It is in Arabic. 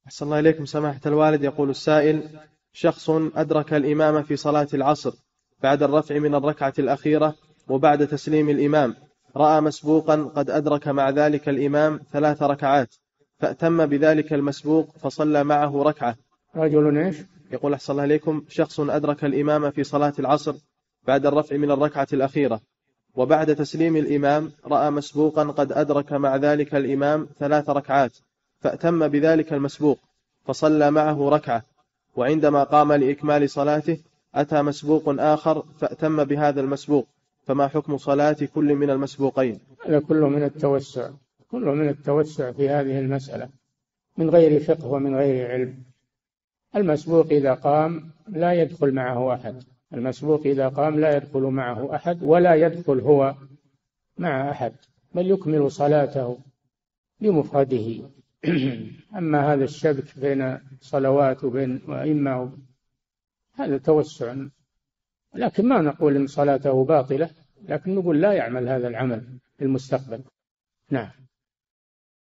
أحسن الله إليكم سماحة الوالد. يقول السائل: شخص أدرك الإمام في صلاة العصر بعد الرفع من الركعة الأخيرة وبعد تسليم الإمام، رأى مسبوقا قد أدرك مع ذلك الإمام 3 ركعات، فأتم بذلك المسبوق فصلى معه ركعة. رجل إيش؟ يقول أحسن الله إليكم: شخص أدرك الإمام في صلاة العصر بعد الرفع من الركعة الأخيرة وبعد تسليم الإمام رأى مسبوقا قد أدرك مع ذلك الإمام 3 ركعات، فأتم بذلك المسبوق فصلى معه ركعة، وعندما قام لإكمال صلاته أتى مسبوق آخر فأتم بهذا المسبوق، فما حكم صلاة كل من المسبوقين؟ هذا كله من التوسع، كله من التوسع في هذه المسألة من غير فقه ومن غير علم. المسبوق إذا قام لا يدخل معه أحد، المسبوق إذا قام لا يدخل معه أحد ولا يدخل هو مع أحد، بل يكمل صلاته بمفرده. أما هذا الشبك بين صلوات وبين أئمة هذا توسع، لكن ما نقول إن صلاته باطلة، لكن نقول لا يعمل هذا العمل في المستقبل. نعم.